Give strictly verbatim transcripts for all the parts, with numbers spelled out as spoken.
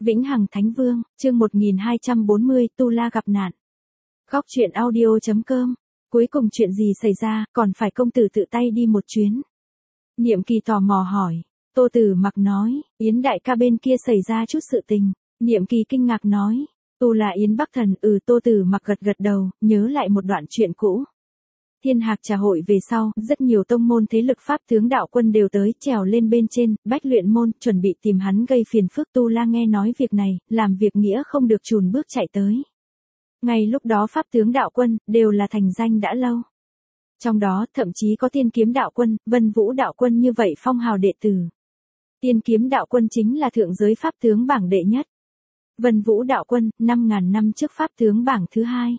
Vĩnh Hằng Thánh Vương, chương một nghìn hai trăm bốn mươi, Tu La gặp nạn. Góc truyện audio.com. Cuối cùng chuyện gì xảy ra, còn phải công tử tự tay đi một chuyến. Niệm Kỳ tò mò hỏi. Tô Tử Mặc nói, Yến đại ca bên kia xảy ra chút sự tình. Niệm Kỳ kinh ngạc nói, Tu La Yến Bắc Thần. Ừ. Tô Tử Mặc gật gật đầu, nhớ lại một đoạn chuyện cũ. Thiên Hạc Trà hội về sau, rất nhiều tông môn thế lực pháp tướng đạo quân đều tới, trèo lên bên trên, Bách Luyện môn, chuẩn bị tìm hắn gây phiền phức. Tu La nghe nói việc này, làm việc nghĩa không được chùn bước chạy tới. Ngay lúc đó pháp tướng đạo quân, đều là thành danh đã lâu. Trong đó, thậm chí có Tiên Kiếm đạo quân, Vân Vũ đạo quân như vậy phong hào đệ tử. Tiên Kiếm đạo quân chính là thượng giới pháp tướng bảng đệ nhất. Vân Vũ đạo quân, năm ngàn năm trước pháp tướng bảng thứ hai.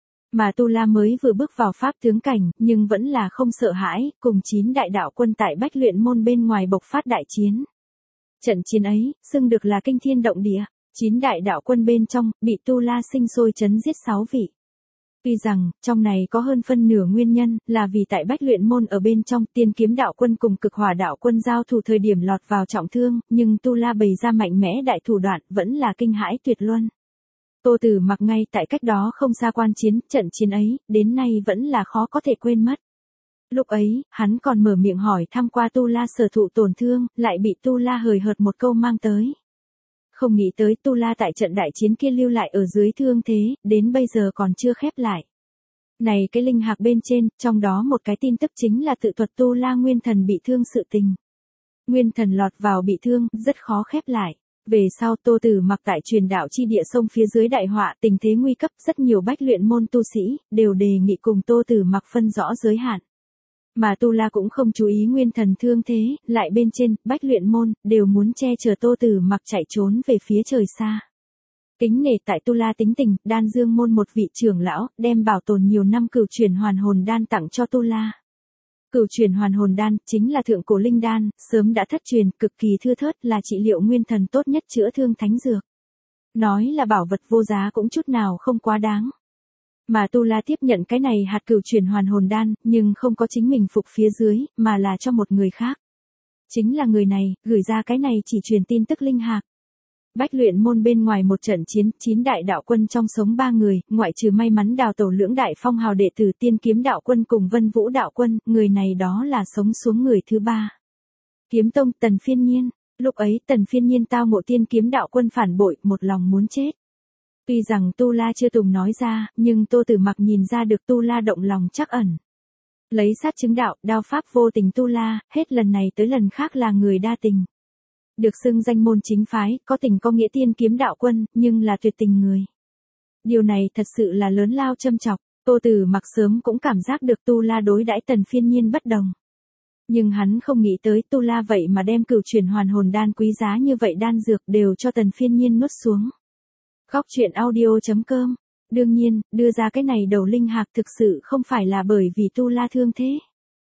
Mà Tu La mới vừa bước vào pháp tướng cảnh, nhưng vẫn là không sợ hãi, cùng chín đại đạo quân tại Bách Luyện môn bên ngoài bộc phát đại chiến. Trận chiến ấy, xưng được là kinh thiên động địa, chín đại đạo quân bên trong, bị Tu La sinh sôi chấn giết sáu vị. Tuy rằng, trong này có hơn phân nửa nguyên nhân, là vì tại Bách Luyện môn ở bên trong, Tiên Kiếm đạo quân cùng Cực Hỏa đạo quân giao thủ thời điểm lọt vào trọng thương, nhưng Tu La bày ra mạnh mẽ đại thủ đoạn, vẫn là kinh hãi tuyệt luân. Tô Tử Mặc ngay tại cách đó không xa quan chiến, trận chiến ấy, đến nay vẫn là khó có thể quên mất. Lúc ấy, hắn còn mở miệng hỏi thăm qua Tu La sở thụ tổn thương, lại bị Tu La hời hợt một câu mang tới. Không nghĩ tới Tu La tại trận đại chiến kia lưu lại ở dưới thương thế, đến bây giờ còn chưa khép lại. Này cái linh hạc bên trên, trong đó một cái tin tức chính là tự thuật Tu La nguyên thần bị thương sự tình. Nguyên thần lọt vào bị thương, rất khó khép lại. Về sau Tô Tử Mặc tại truyền đạo chi địa sông phía dưới đại họa, tình thế nguy cấp, rất nhiều Bách Luyện môn tu sĩ, đều đề nghị cùng Tô Tử Mặc phân rõ giới hạn. Mà Tu La cũng không chú ý nguyên thần thương thế, lại bên trên, Bách Luyện môn, đều muốn che chở Tô Tử Mặc chạy trốn về phía trời xa. Kính nể tại Tu La tính tình, Đan Dương môn một vị trưởng lão, đem bảo tồn nhiều năm cửu chuyển hoàn hồn đan tặng cho Tu La. Cửu chuyển hoàn hồn đan, chính là thượng cổ linh đan, sớm đã thất truyền, cực kỳ thưa thớt, là trị liệu nguyên thần tốt nhất chữa thương thánh dược. Nói là bảo vật vô giá cũng chút nào không quá đáng. Mà Tu La tiếp nhận cái này hạt cửu chuyển hoàn hồn đan, nhưng không có chính mình phục phía dưới, mà là cho một người khác. Chính là người này, gửi ra cái này chỉ truyền tin tức linh hạc. Bách Luyện môn bên ngoài một trận chiến, chín đại đạo quân trong sống ba người, ngoại trừ may mắn đào tẩu lưỡng đại phong hào đệ tử Tiên Kiếm đạo quân cùng Vân Vũ đạo quân, người này đó là sống xuống người thứ ba. Kiếm tông Tần Phiên Nhiên, lúc ấy Tần Phiên Nhiên tao ngộ Tiên Kiếm đạo quân phản bội, một lòng muốn chết. Tuy rằng Tu La chưa từng nói ra, nhưng Tô Tử Mặc nhìn ra được Tu La động lòng trắc ẩn. Lấy sát chứng đạo, đao pháp vô tình Tu La, hết lần này tới lần khác là người đa tình. Được xưng danh môn chính phái, có tình có nghĩa Tiên Kiếm đạo quân, nhưng là tuyệt tình người. Điều này thật sự là lớn lao châm chọc, Tô Tử Mặc sớm cũng cảm giác được Tu La đối đãi Tần Phiên Nhiên bất đồng. Nhưng hắn không nghĩ tới Tu La vậy mà đem cửu chuyển hoàn hồn đan quý giá như vậy đan dược đều cho Tần Phiên Nhiên nuốt xuống. Góc truyện audio.com. Đương nhiên, đưa ra cái này đầu linh hạc thực sự không phải là bởi vì Tu La thương thế.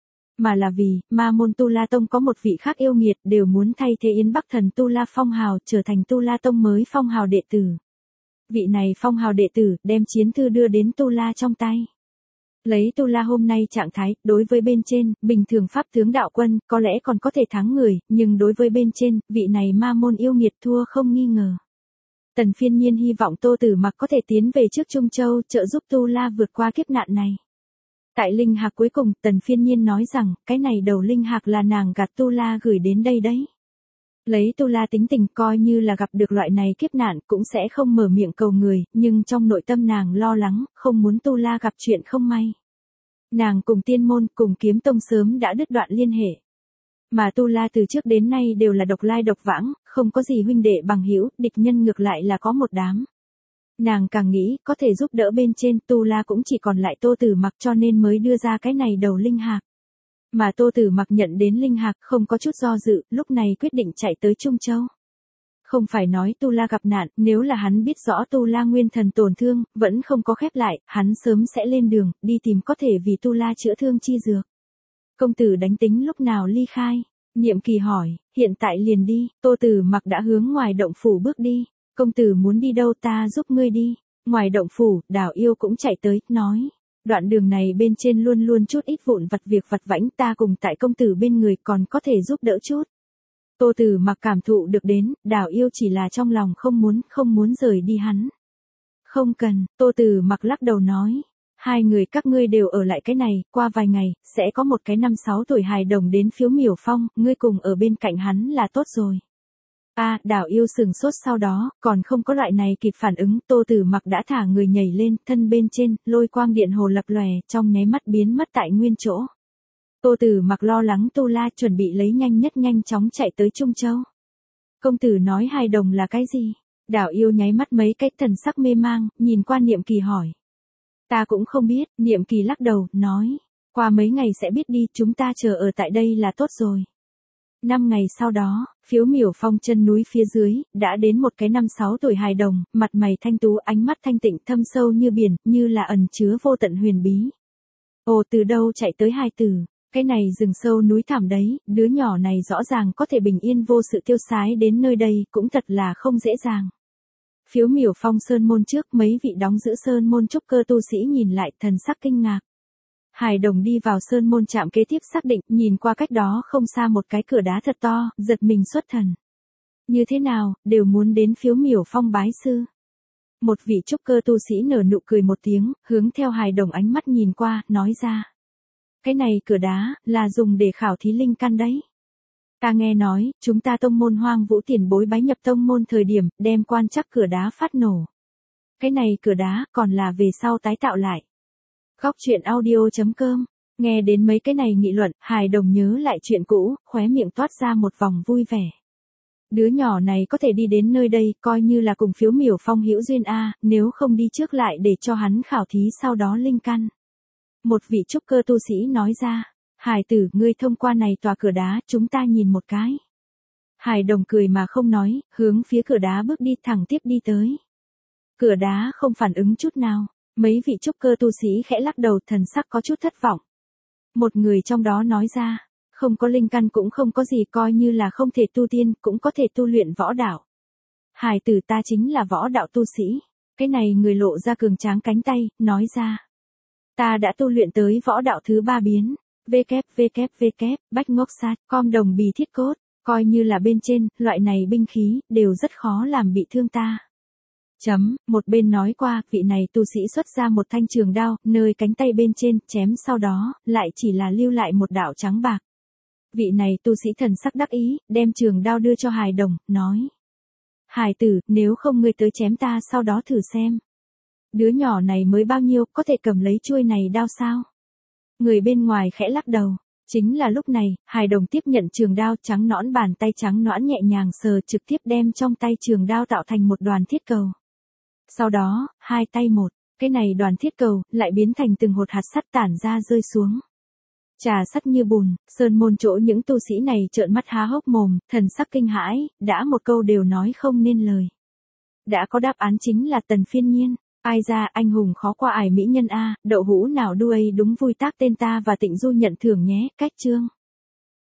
Mà là vì, ma môn Tu La Tông có một vị khác yêu nghiệt đều muốn thay thế Yến Bắc Thần Tu La phong hào trở thành Tu La Tông mới phong hào đệ tử. Vị này phong hào đệ tử đem chiến thư đưa đến Tu La trong tay. Lấy Tu La hôm nay trạng thái, đối với bên trên, bình thường pháp tướng đạo quân, có lẽ còn có thể thắng người, nhưng đối với bên trên, vị này ma môn yêu nghiệt thua không nghi ngờ. Tần Phiên Nhiên hy vọng Tô Tử Mặc có thể tiến về trước Trung Châu, trợ giúp Tu La vượt qua kiếp nạn này. Tại linh hạc cuối cùng, Tần Phiên Nhiên nói rằng, cái này đầu linh hạc là nàng gạt Tu La gửi đến đây đấy. Lấy Tu La tính tình coi như là gặp được loại này kiếp nạn cũng sẽ không mở miệng cầu người, nhưng trong nội tâm nàng lo lắng, không muốn Tu La gặp chuyện không may. Nàng cùng tiên môn, cùng kiếm tông sớm đã đứt đoạn liên hệ. Mà Tu La từ trước đến nay đều là độc lai độc vãng, không có gì huynh đệ bằng hữu, địch nhân ngược lại là có một đám. Nàng càng nghĩ, có thể giúp đỡ bên trên, Tu La cũng chỉ còn lại Tô Tử Mặc cho nên mới đưa ra cái này đầu linh hạc. Mà Tô Tử Mặc nhận đến linh hạc không có chút do dự, lúc này quyết định chạy tới Trung Châu. Không phải nói Tu La gặp nạn, nếu là hắn biết rõ Tu La nguyên thần tổn thương, vẫn không có khép lại, hắn sớm sẽ lên đường, đi tìm có thể vì Tu La chữa thương chi dược. Công tử đánh tính lúc nào ly khai? Niệm Kỳ hỏi, hiện tại liền đi, Tô Tử Mặc đã hướng ngoài động phủ bước đi. Công tử muốn đi đâu ta giúp ngươi đi. Ngoài động phủ, Đào Yêu cũng chạy tới, nói. Đoạn đường này bên trên luôn luôn chút ít vụn vặt việc vặt vãnh ta cùng tại công tử bên người còn có thể giúp đỡ chút. Tô Tử Mặc cảm thụ được đến, Đào Yêu chỉ là trong lòng không muốn, không muốn rời đi hắn. Không cần, Tô Tử Mặc lắc đầu nói. Hai người các ngươi đều ở lại cái này, qua vài ngày, sẽ có một cái năm sáu tuổi hài đồng đến Phiếu Miểu Phong, ngươi cùng ở bên cạnh hắn là tốt rồi. A, à, Đào Yêu sừng sốt sau đó, còn không có loại này kịp phản ứng, Tô Tử Mặc đã thả người nhảy lên, thân bên trên, lôi quang điện hồ lập lòe, trong nháy mắt biến mất tại nguyên chỗ. Tô Tử Mặc lo lắng Tu La chuẩn bị lấy nhanh nhất nhanh chóng chạy tới Trung Châu. Công tử nói hài đồng là cái gì? Đào Yêu nháy mắt mấy cái thần sắc mê mang, nhìn qua Niệm Kỳ hỏi. Ta cũng không biết, Niệm Kỳ lắc đầu, nói. Qua mấy ngày sẽ biết đi, chúng ta chờ ở tại đây là tốt rồi. Năm ngày sau đó, Phiếu Miểu Phong chân núi phía dưới, đã đến một cái năm sáu tuổi hài đồng, mặt mày thanh tú, ánh mắt thanh tịnh thâm sâu như biển, như là ẩn chứa vô tận huyền bí. Ồ, từ đâu chạy tới hài tử? Cái này rừng sâu núi thẳm đấy, đứa nhỏ này rõ ràng có thể bình yên vô sự tiêu sái đến nơi đây, cũng thật là không dễ dàng. Phiếu Miểu Phong sơn môn trước, mấy vị đóng giữ sơn môn trúc cơ tu sĩ nhìn lại, thần sắc kinh ngạc. Hài đồng đi vào sơn môn trạm kế tiếp xác định, nhìn qua cách đó không xa một cái cửa đá thật to, giật mình xuất thần. Như thế nào, đều muốn đến Phiếu Miểu Phong bái sư. Một vị trúc cơ tu sĩ nở nụ cười một tiếng, hướng theo hài đồng ánh mắt nhìn qua, nói ra. Cái này cửa đá, là dùng để khảo thí linh căn đấy. Ta nghe nói, chúng ta tông môn Hoang Vũ tiền bối bái nhập tông môn thời điểm, đem quan chắc cửa đá phát nổ. Cái này cửa đá, còn là về sau tái tạo lại. Góc truyện audio chấm com, nghe đến mấy cái này nghị luận, hài đồng nhớ lại chuyện cũ, khóe miệng toát ra một vòng vui vẻ. Đứa nhỏ này có thể đi đến nơi đây, coi như là cùng Phiếu Miểu Phong hữu duyên a, nếu không đi trước lại để cho hắn khảo thí sau đó linh căn. Một vị trúc cơ tu sĩ nói ra, Hải tử, ngươi thông qua này tòa cửa đá, chúng ta nhìn một cái. Hải đồng cười mà không nói, hướng phía cửa đá bước đi thẳng tiếp đi tới. Cửa đá không phản ứng chút nào, mấy vị trúc cơ tu sĩ khẽ lắc đầu, thần sắc có chút thất vọng. Một người trong đó nói ra, không có linh căn cũng không có gì, coi như là không thể tu tiên, cũng có thể tu luyện võ đạo. Hải tử, ta chính là võ đạo tu sĩ. Cái này người lộ ra cường tráng cánh tay, nói ra. Ta đã tu luyện tới võ đạo thứ ba biến. www, bách ngốc sát, com đồng bì thiết cốt, coi như là bên trên, loại này binh khí, đều rất khó làm bị thương ta. Chấm, một bên nói qua, vị này tu sĩ xuất ra một thanh trường đao, nơi cánh tay bên trên, chém sau đó, lại chỉ là lưu lại một đạo trắng bạc. Vị này tu sĩ thần sắc đắc ý, đem trường đao đưa cho hài đồng, nói. Hài tử, nếu không ngươi tới chém ta sau đó thử xem. Đứa nhỏ này mới bao nhiêu, có thể cầm lấy chuôi này đao sao? Người bên ngoài khẽ lắc đầu. Chính là lúc này, hài đồng tiếp nhận trường đao, trắng nõn bàn tay trắng nõn nhẹ nhàng sờ, trực tiếp đem trong tay trường đao tạo thành một đoàn thiết cầu. Sau đó, hai tay một, cái này đoàn thiết cầu, lại biến thành từng hột hạt sắt tản ra rơi xuống. Trà sắt như bùn, sơn môn chỗ những tu sĩ này trợn mắt há hốc mồm, thần sắc kinh hãi, đã một câu đều nói không nên lời. Đã có đáp án chính là Tần Phiên Nhiên. Ai ra, anh hùng khó qua ải mỹ nhân a, đậu hũ nào đuôi đúng vui tác tên ta và Tịnh Du nhận thưởng nhé, cách chương.